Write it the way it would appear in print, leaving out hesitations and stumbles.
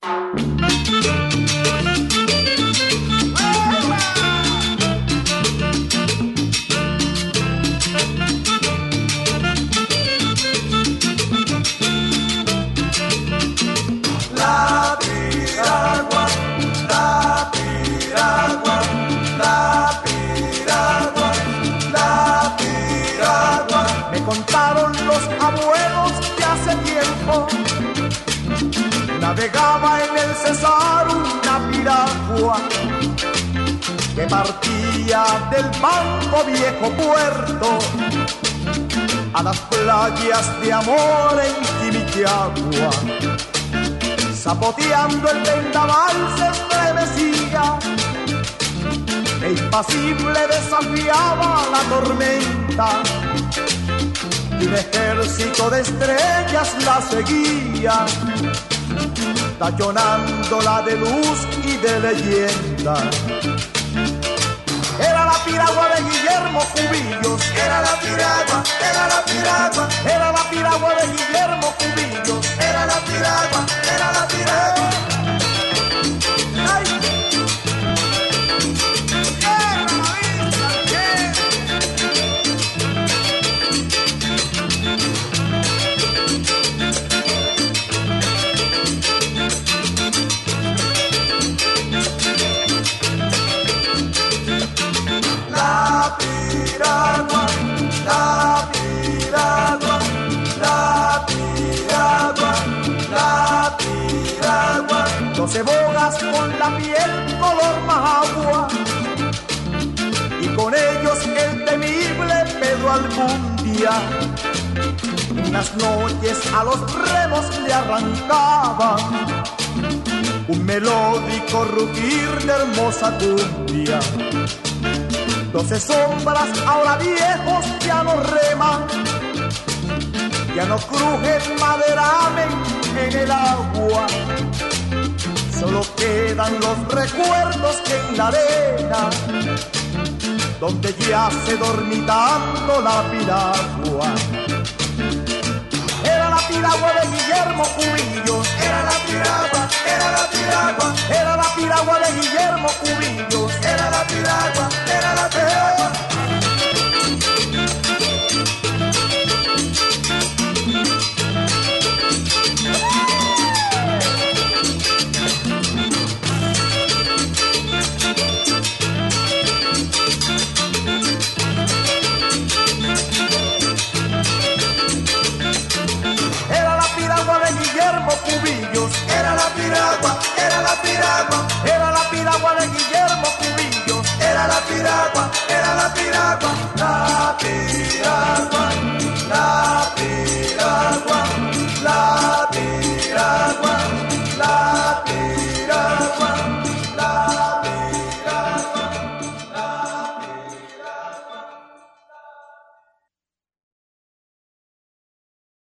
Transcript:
Navegaba en el Cesar una piragua que partía del Banco Viejo Puerto a las playas de amor en Quimiquiagua. Zapoteando el vendaval se estremecía e impasible desafiaba la tormenta, y un ejército de estrellas la seguía, tachonándola de luz y de leyenda. Era la piragua de Guillermo Cubillos, era la piragua, era la piragua, era la piragua de Guillermo Cubillos, era la piragua, era la piragua. ¡Ay! Doce bogas con la piel color magua, y con ellos el temible Pedro Albundia. Unas noches a los remos le arrancaba un melódico rugir de hermosa cumbia. 12 sombras ahora viejos ya no reman, ya no crujen maderamen en el agua. Solo quedan los recuerdos que en la arena, donde yace dormitando la piragua. Era la piragua de Guillermo Cubillos, era la piragua, era la piragua, era la piragua de Guillermo Cubillos, era la piragua, era la piragua. Cubillos, era la piragua, era la piragua, era la piragua de Guillermo Cubillos, era la piragua.